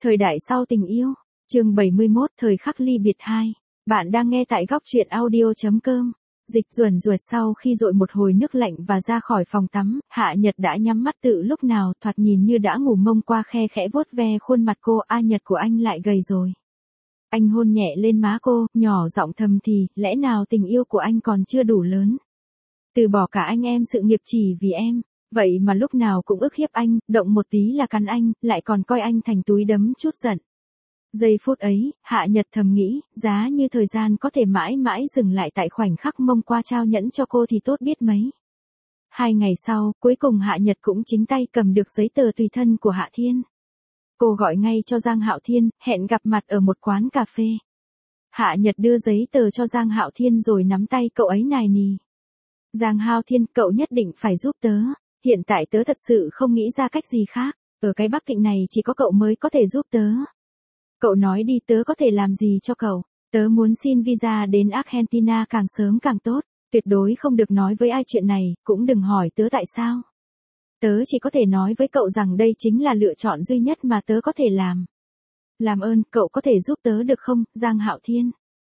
Thời đại sau tình yêu, chương 71 thời khắc ly biệt 2. Bạn đang nghe tại góc truyện audio.com. Dịch ruồn ruột sau khi dội một hồi nước lạnh và ra khỏi phòng tắm, Hạ Nhật đã nhắm mắt tự lúc nào thoạt nhìn như đã ngủ mông qua khe khẽ vuốt ve khuôn mặt cô. A Nhật của anh lại gầy rồi. Anh hôn nhẹ lên má cô, nhỏ giọng thầm thì, lẽ nào tình yêu của anh còn chưa đủ lớn. Từ bỏ cả anh em sự nghiệp chỉ vì em. Vậy mà lúc nào cũng ức hiếp anh, động một tí là cắn anh, lại còn coi anh thành túi đấm chút giận. Giây phút ấy, Hạ Nhật thầm nghĩ, giá như thời gian có thể mãi mãi dừng lại tại khoảnh khắc mông qua trao nhẫn cho cô thì tốt biết mấy. 2 ngày sau, cuối cùng Hạ Nhật cũng chính tay cầm được giấy tờ tùy thân của Hạ Thiên. Cô gọi ngay cho Giang Hạo Thiên, hẹn gặp mặt ở một quán cà phê. Hạ Nhật đưa giấy tờ cho Giang Hạo Thiên rồi nắm tay cậu ấy nài nỉ. Giang Hạo Thiên, cậu nhất định phải giúp tớ. Hiện tại tớ thật sự không nghĩ ra cách gì khác, ở cái Bắc Kinh này chỉ có cậu mới có thể giúp tớ. Cậu nói đi, tớ có thể làm gì cho cậu. Tớ muốn xin visa đến Argentina càng sớm càng tốt, tuyệt đối không được nói với ai chuyện này, cũng đừng hỏi tớ tại sao. Tớ chỉ có thể nói với cậu rằng đây chính là lựa chọn duy nhất mà tớ có thể làm. Làm ơn, cậu có thể giúp tớ được không, Giang Hạo Thiên?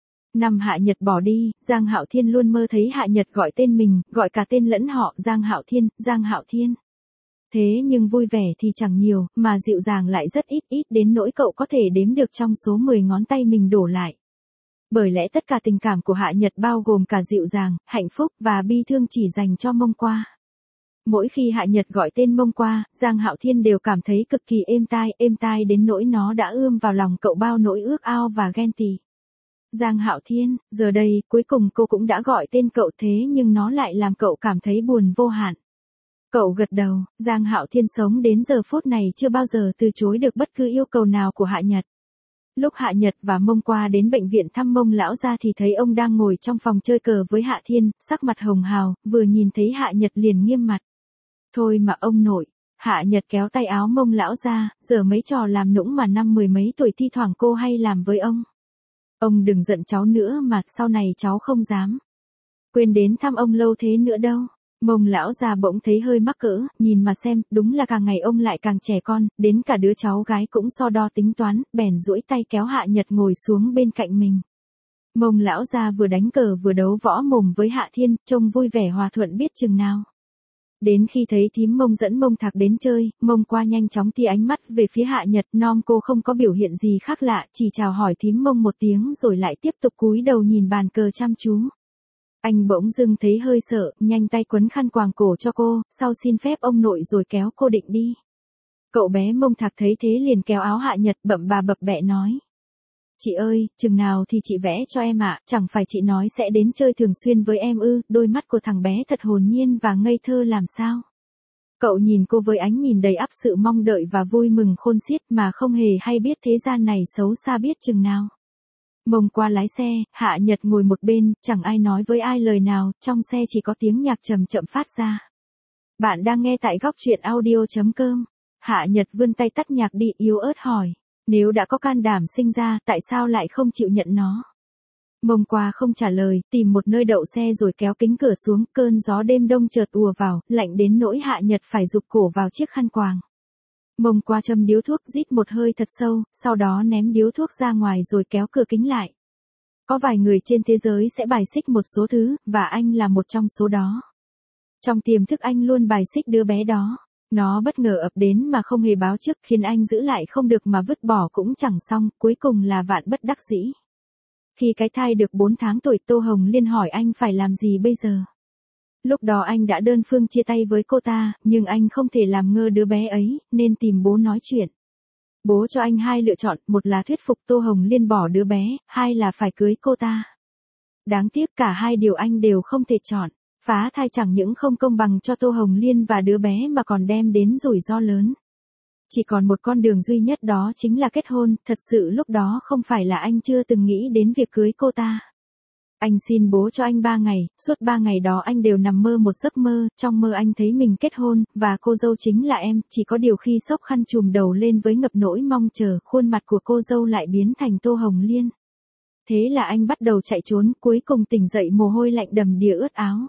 Năm Hạ Nhật bỏ đi, Giang Hạo Thiên luôn mơ thấy Hạ Nhật gọi tên mình, gọi cả tên lẫn họ, Giang Hạo Thiên, Giang Hạo Thiên. Thế nhưng vui vẻ thì chẳng nhiều, mà dịu dàng lại rất ít đến nỗi cậu có thể đếm được trong số 10 ngón tay mình đổ lại. Bởi lẽ tất cả tình cảm của Hạ Nhật bao gồm cả dịu dàng, hạnh phúc và bi thương chỉ dành cho mông qua. Mỗi khi Hạ Nhật gọi tên mông qua, Giang Hạo Thiên đều cảm thấy cực kỳ êm tai đến nỗi nó đã ươm vào lòng cậu bao nỗi ước ao và ghen tị. Giang Hạo Thiên, giờ đây, cuối cùng cô cũng đã gọi tên cậu thế nhưng nó lại làm cậu cảm thấy buồn vô hạn. Cậu gật đầu, Giang Hạo Thiên sống đến giờ phút này chưa bao giờ từ chối được bất cứ yêu cầu nào của Hạ Nhật. Lúc Hạ Nhật và mông qua đến bệnh viện thăm mông lão gia thì thấy ông đang ngồi trong phòng chơi cờ với Hạ Thiên, sắc mặt hồng hào, vừa nhìn thấy Hạ Nhật liền nghiêm mặt. Thôi mà ông nội. Hạ Nhật kéo tay áo mông lão gia, giờ mấy trò làm nũng mà năm 10 mấy tuổi thi thoảng cô hay làm với ông. Ông đừng giận cháu nữa mà, sau này cháu không dám quên đến thăm ông lâu thế nữa đâu. Mông lão già bỗng thấy hơi mắc cỡ, nhìn mà xem, đúng là càng ngày ông lại càng trẻ con, đến cả đứa cháu gái cũng so đo tính toán, bèn duỗi tay kéo Hạ Nhật ngồi xuống bên cạnh mình. Mông lão già vừa đánh cờ vừa đấu võ mồm với Hạ Thiên, trông vui vẻ hòa thuận biết chừng nào. Đến khi thấy thím mông dẫn mông thạc đến chơi, mông qua nhanh chóng tia ánh mắt về phía Hạ Nhật, cô không có biểu hiện gì khác lạ, chỉ chào hỏi thím mông một tiếng rồi lại tiếp tục cúi đầu nhìn bàn cờ chăm chú. Anh bỗng dưng thấy hơi sợ, nhanh tay quấn khăn quàng cổ cho cô, sau xin phép ông nội rồi kéo cô định đi. Cậu bé mông thạc thấy thế liền kéo áo Hạ Nhật bậm bà bập bẹ nói. Chị ơi, chừng nào thì chị vẽ cho em ạ, chẳng phải chị nói sẽ đến chơi thường xuyên với em ư? Đôi mắt của thằng bé thật hồn nhiên và ngây thơ làm sao. Cậu nhìn cô với ánh nhìn đầy ắp sự mong đợi và vui mừng khôn xiết mà không hề hay biết thế gian này xấu xa biết chừng nào. Mông qua lái xe, Hạ Nhật ngồi một bên, chẳng ai nói với ai lời nào, trong xe chỉ có tiếng nhạc chậm chậm phát ra. Bạn đang nghe tại góc truyện audio.com. Hạ Nhật vươn tay tắt nhạc đi, yếu ớt hỏi. Nếu đã có can đảm sinh ra, tại sao lại không chịu nhận nó? Mông qua không trả lời, tìm một nơi đậu xe rồi kéo kính cửa xuống, cơn gió đêm đông chợt ùa vào, lạnh đến nỗi Hạ Nhật phải rụt cổ vào chiếc khăn quàng. Mông qua châm điếu thuốc rít một hơi thật sâu, sau đó ném điếu thuốc ra ngoài rồi kéo cửa kính lại. Có vài người trên thế giới sẽ bài xích một số thứ, và anh là một trong số đó. Trong tiềm thức anh luôn bài xích đứa bé đó. Nó bất ngờ ập đến mà không hề báo trước, khiến anh giữ lại không được mà vứt bỏ cũng chẳng xong, cuối cùng là vạn bất đắc dĩ. Khi cái thai được 4 tháng tuổi, Tô Hồng Liên hỏi anh phải làm gì bây giờ. Lúc đó anh đã đơn phương chia tay với cô ta, nhưng anh không thể làm ngơ đứa bé ấy, nên tìm bố nói chuyện. Bố cho anh 2 lựa chọn, một là thuyết phục Tô Hồng Liên bỏ đứa bé, 2 là phải cưới cô ta. Đáng tiếc cả 2 điều anh đều không thể chọn. Phá thai chẳng những không công bằng cho Tô Hồng Liên và đứa bé mà còn đem đến rủi ro lớn. Chỉ còn một con đường duy nhất, đó chính là kết hôn, thật sự lúc đó không phải là anh chưa từng nghĩ đến việc cưới cô ta. Anh xin bố cho anh 3 ngày, suốt 3 ngày đó anh đều nằm mơ một giấc mơ, trong mơ anh thấy mình kết hôn, và cô dâu chính là em, chỉ có điều khi xốc khăn trùm đầu lên với ngập nỗi mong chờ, khuôn mặt của cô dâu lại biến thành Tô Hồng Liên. Thế là anh bắt đầu chạy trốn, cuối cùng tỉnh dậy mồ hôi lạnh đầm đìa ướt áo.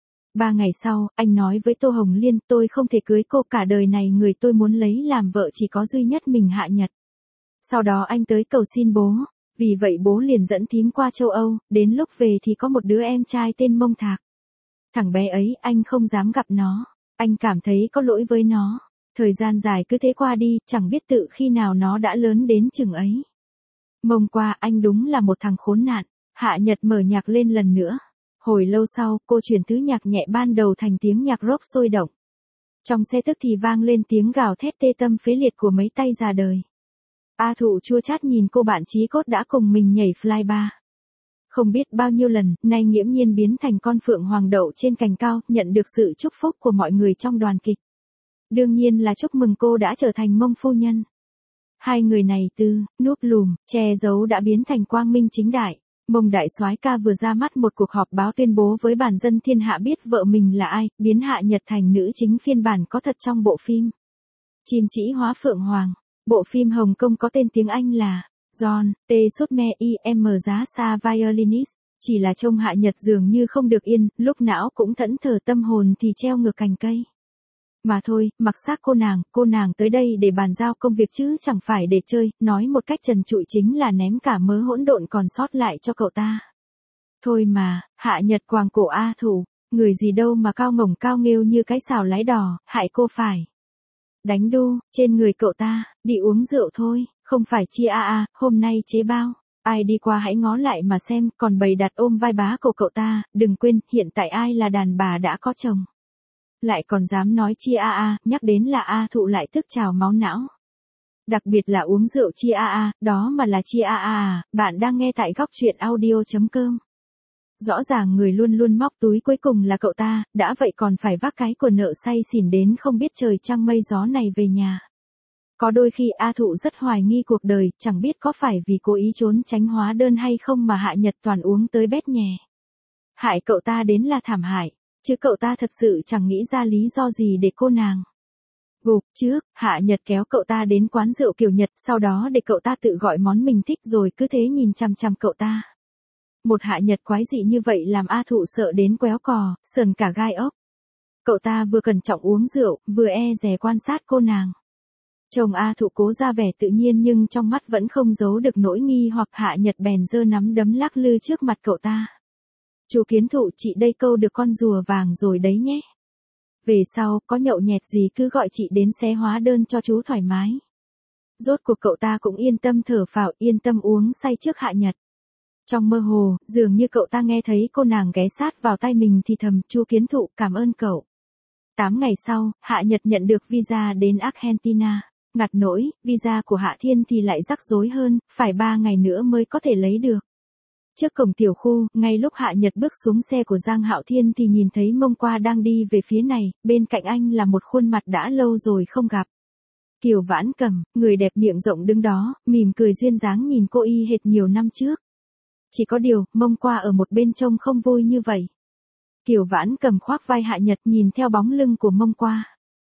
3 ngày sau, anh nói với Tô Hồng Liên, tôi không thể cưới cô, cả đời này người tôi muốn lấy làm vợ chỉ có duy nhất mình Hạ Nhật. Sau đó anh tới cầu xin bố, vì vậy bố liền dẫn thím qua châu Âu, đến lúc về thì có một đứa em trai tên Mông Thạc. Thằng bé ấy anh không dám gặp nó, anh cảm thấy có lỗi với nó. Thời gian dài cứ thế qua đi, chẳng biết tự khi nào nó đã lớn đến chừng ấy. Mông qua anh đúng là một thằng khốn nạn. Hạ Nhật mở nhạc lên lần nữa. Hồi lâu sau, cô chuyển thứ nhạc nhẹ ban đầu thành tiếng nhạc rock sôi động. Trong xe tức thì vang lên tiếng gào thét tê tâm phế liệt của mấy tay già đời. A Thụ chua chát nhìn cô bạn chí cốt đã cùng mình nhảy flybar. Không biết bao nhiêu lần, nay nghiễm nhiên biến thành con phượng hoàng đậu trên cành cao, nhận được sự chúc phúc của mọi người trong đoàn kịch. Đương nhiên là chúc mừng cô đã trở thành Mông phu nhân. Hai người này từ núp lùm, che giấu đã biến thành quang minh chính đại. Mông đại soái ca vừa ra mắt một cuộc họp báo tuyên bố với bản dân thiên hạ biết vợ mình là ai, biến Hạ Nhật thành nữ chính phiên bản có thật trong bộ phim Chim Chỉ Hóa Phượng Hoàng. Bộ phim Hồng Kông có tên tiếng Anh là John T. Sutme I.M. Giá Sa Violinist. Chỉ là trông Hạ Nhật dường như không được yên, lúc não cũng thẫn thờ tâm hồn thì treo ngược cành cây. Mà thôi, mặc xác cô nàng tới đây để bàn giao công việc chứ chẳng phải để chơi, nói một cách trần trụi chính là ném cả mớ hỗn độn còn sót lại cho cậu ta. Thôi mà, Hạ Nhật quàng cổ A Thụ, người gì đâu mà cao ngổng cao nghêu như cái xào lái đò, hại cô phải đánh đu, trên người cậu ta, đi uống rượu thôi, không phải chia hôm nay chế bao. Ai đi qua hãy ngó lại mà xem, còn bày đặt ôm vai bá của cậu ta, đừng quên, hiện tại ai là đàn bà đã có chồng. Lại còn dám nói chia nhắc đến là A Thụ lại tức trào máu não. Đặc biệt là uống rượu chia đó mà là chia bạn đang nghe tại góc truyện audio.com. Rõ ràng người luôn luôn móc túi cuối cùng là cậu ta, đã vậy còn phải vác cái của nợ say xỉn đến không biết trời trăng mây gió này về nhà. Có đôi khi A Thụ rất hoài nghi cuộc đời, chẳng biết có phải vì cố ý trốn tránh hóa đơn hay không mà Hạ Nhật toàn uống tới bét nhè. Hại cậu ta đến là thảm hại, chứ cậu ta thật sự chẳng nghĩ ra lý do gì để cô nàng gục trước. Hạ Nhật kéo cậu ta đến quán rượu kiểu Nhật, sau đó để cậu ta tự gọi món mình thích rồi cứ thế nhìn chằm chằm cậu ta. Một Hạ Nhật quái dị như vậy làm A Thụ sợ đến quéo cò, sờn cả gai ốc. Cậu ta vừa cẩn trọng uống rượu, vừa dè quan sát cô nàng. Chồng A Thụ cố ra vẻ tự nhiên nhưng trong mắt vẫn không giấu được nỗi nghi hoặc. Hạ Nhật bèn giơ nắm đấm lắc lư trước mặt cậu ta. Chú Kiến Thụ, chị đây câu được con rùa vàng rồi đấy nhé. Về sau, có nhậu nhẹt gì cứ gọi chị đến xé hóa đơn cho chú thoải mái. Rốt cuộc cậu ta cũng yên tâm thở phào, yên tâm uống say trước Hạ Nhật. Trong mơ hồ, dường như cậu ta nghe thấy cô nàng ghé sát vào tai mình thì thầm, chú Kiến Thụ, cảm ơn cậu. 8 ngày sau, Hạ Nhật nhận được visa đến Argentina. Ngặt nỗi, visa của Hạ Thiên thì lại rắc rối hơn, phải 3 ngày nữa mới có thể lấy được. Trước cổng tiểu khu, ngay lúc Hạ Nhật bước xuống xe của Giang Hạo Thiên thì nhìn thấy Mông Qua đang đi về phía này, bên cạnh anh là một khuôn mặt đã lâu rồi không gặp. Kiều Vãn Cầm, người đẹp miệng rộng đứng đó, mỉm cười duyên dáng nhìn cô y hệt nhiều năm trước. Chỉ có điều, Mông Qua ở một bên trông không vui như vậy. Kiều Vãn Cầm khoác vai Hạ Nhật nhìn theo bóng lưng của Mông Qua.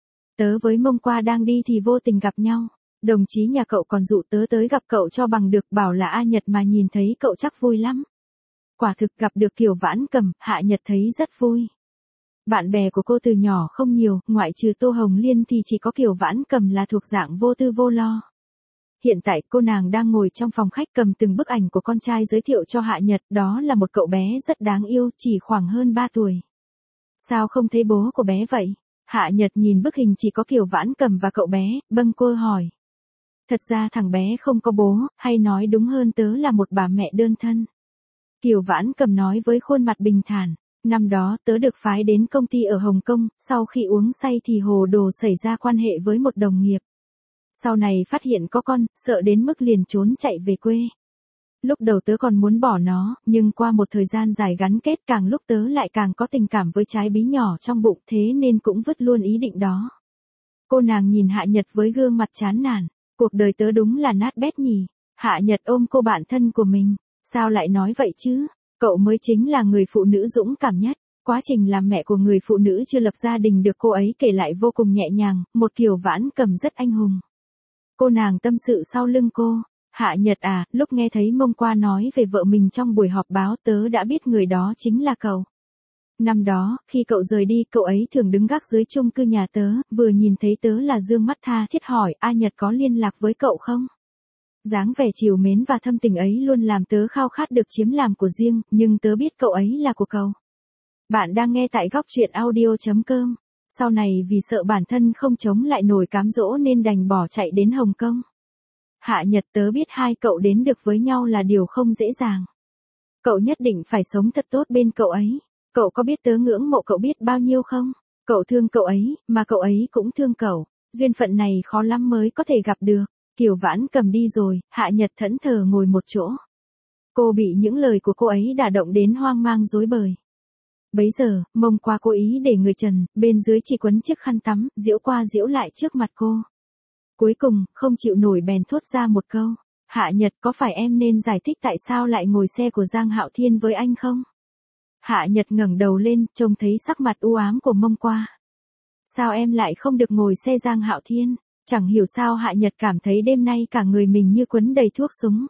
Tớ với Mông Qua đang đi thì vô tình gặp nhau. Đồng chí nhà cậu còn dụ tớ tới gặp cậu cho bằng được, bảo là A Nhật mà nhìn thấy cậu chắc vui lắm. Quả thực gặp được Kiều Vãn Cầm, Hạ Nhật thấy rất vui. Bạn bè của cô từ nhỏ không nhiều, ngoại trừ Tô Hồng Liên thì chỉ có Kiều Vãn Cầm là thuộc dạng vô tư vô lo. Hiện tại cô nàng đang ngồi trong phòng khách cầm từng bức ảnh của con trai giới thiệu cho Hạ Nhật, đó là một cậu bé rất đáng yêu, chỉ khoảng hơn 3 tuổi. Sao không thấy bố của bé vậy? Hạ Nhật nhìn bức hình chỉ có Kiều Vãn Cầm và cậu bé, bâng quơ hỏi. Thật ra thằng bé không có bố, hay nói đúng hơn tớ là một bà mẹ đơn thân. Kiều Vãn Cầm nói với khuôn mặt bình thản. Năm đó tớ được phái đến công ty ở Hồng Kông, sau khi uống say thì hồ đồ xảy ra quan hệ với một đồng nghiệp. Sau này phát hiện có con, sợ đến mức liền trốn chạy về quê. Lúc đầu tớ còn muốn bỏ nó, nhưng qua một thời gian dài gắn kết càng lúc tớ lại càng có tình cảm với trái bí nhỏ trong bụng, thế nên cũng vứt luôn ý định đó. Cô nàng nhìn Hạ Nhật với gương mặt chán nản. Cuộc đời tớ đúng là nát bét nhỉ. Hạ Nhật ôm cô bạn thân của mình. Sao lại nói vậy chứ? Cậu mới chính là người phụ nữ dũng cảm nhất. Quá trình làm mẹ của người phụ nữ chưa lập gia đình được cô ấy kể lại vô cùng nhẹ nhàng, một Kiều Vãn Cầm rất anh hùng. Cô nàng tâm sự sau lưng cô. Hạ Nhật à, lúc nghe thấy Mông Qua nói về vợ mình trong buổi họp báo tớ đã biết người đó chính là cậu. Năm đó, khi cậu rời đi, cậu ấy thường đứng gác dưới chung cư nhà tớ, vừa nhìn thấy tớ là dương mắt tha thiết hỏi, A Nhật có liên lạc với cậu không? Dáng vẻ trìu mến và thâm tình ấy luôn làm tớ khao khát được chiếm làm của riêng, nhưng tớ biết cậu ấy là của cậu. Bạn đang nghe tại góc truyện audio.com. Sau này vì sợ bản thân không chống lại nổi cám dỗ nên đành bỏ chạy đến Hồng Kông. Hạ Nhật, tớ biết hai cậu đến được với nhau là điều không dễ dàng. Cậu nhất định phải sống thật tốt bên cậu ấy. Cậu có biết tớ ngưỡng mộ cậu biết bao nhiêu không? Cậu thương cậu ấy, mà cậu ấy cũng thương cậu. Duyên phận này khó lắm mới có thể gặp được. Kiều Vãn Cầm đi rồi, Hạ Nhật thẫn thờ ngồi một chỗ. Cô bị những lời của cô ấy đả động đến hoang mang rối bời. Bấy giờ, Mông Qua cố ý để người trần, bên dưới chỉ quấn chiếc khăn tắm, giễu qua giễu lại trước mặt cô. Cuối cùng, không chịu nổi bèn thốt ra một câu. Hạ Nhật, có phải em nên giải thích tại sao lại ngồi xe của Giang Hạo Thiên với anh không? Hạ Nhật ngẩng đầu lên, trông thấy sắc mặt u ám của Mông Qua. Sao em lại không được ngồi xe Giang Hạo Thiên? Chẳng hiểu sao Hạ Nhật cảm thấy đêm nay cả người mình như quấn đầy thuốc súng.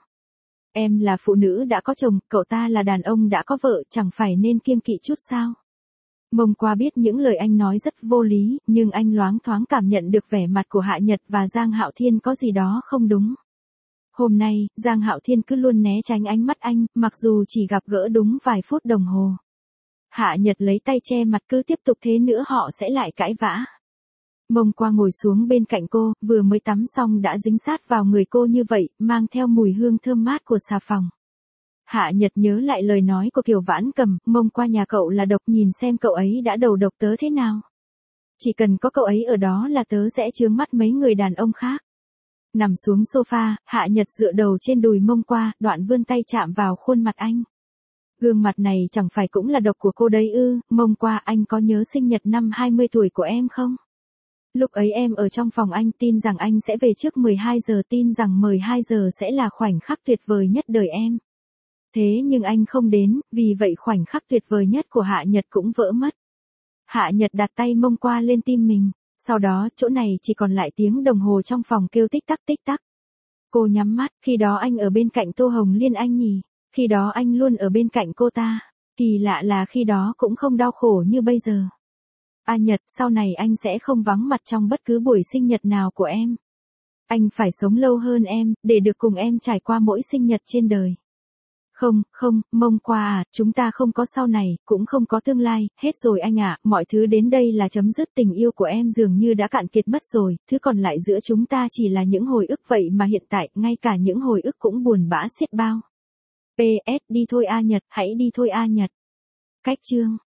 Em là phụ nữ đã có chồng, cậu ta là đàn ông đã có vợ, chẳng phải nên kiêng kỵ chút sao? Mông Qua biết những lời anh nói rất vô lý, nhưng anh loáng thoáng cảm nhận được vẻ mặt của Hạ Nhật và Giang Hạo Thiên có gì đó không đúng. Hôm nay, Giang Hạo Thiên cứ luôn né tránh ánh mắt anh, mặc dù chỉ gặp gỡ đúng vài phút đồng hồ. Hạ Nhật lấy tay che mặt, cứ tiếp tục thế nữa họ sẽ lại cãi vã. Mông Qua ngồi xuống bên cạnh cô, vừa mới tắm xong đã dính sát vào người cô như vậy, mang theo mùi hương thơm mát của xà phòng. Hạ Nhật nhớ lại lời nói của Kiều Vãn Cầm, Mông Qua nhà cậu là độc, nhìn xem cậu ấy đã đầu độc tớ thế nào. Chỉ cần có cậu ấy ở đó là tớ sẽ chướng mắt mấy người đàn ông khác. Nằm xuống sofa, Hạ Nhật dựa đầu trên đùi Mông Qua, đoạn vươn tay chạm vào khuôn mặt anh. Gương mặt này chẳng phải cũng là độc của cô đấy ư? Mông Qua, anh có nhớ sinh nhật năm 20 tuổi của em không? Lúc ấy em ở trong phòng anh, tin rằng anh sẽ về trước 12 giờ, tin rằng 12 giờ sẽ là khoảnh khắc tuyệt vời nhất đời em. Thế nhưng anh không đến, vì vậy khoảnh khắc tuyệt vời nhất của Hạ Nhật cũng vỡ mất. Hạ Nhật đặt tay Mông Qua lên tim mình, sau đó chỗ này chỉ còn lại tiếng đồng hồ trong phòng kêu tích tắc tích tắc. Cô nhắm mắt, khi đó anh ở bên cạnh Tô Hồng Liên anh nhỉ, khi đó anh luôn ở bên cạnh cô ta, kỳ lạ là khi đó cũng không đau khổ như bây giờ. A Nhật, sau này anh sẽ không vắng mặt trong bất cứ buổi sinh nhật nào của em. Anh phải sống lâu hơn em, để được cùng em trải qua mỗi sinh nhật trên đời. Không, Mông Qua à, chúng ta không có sau này, cũng không có tương lai, hết rồi anh ạ, mọi thứ đến đây là chấm dứt, tình yêu của em dường như đã cạn kiệt mất rồi, thứ còn lại giữa chúng ta chỉ là những hồi ức vậy mà hiện tại, ngay cả những hồi ức cũng buồn bã xiết bao. PS, đi thôi A Nhật, hãy đi thôi A Nhật. Cách chương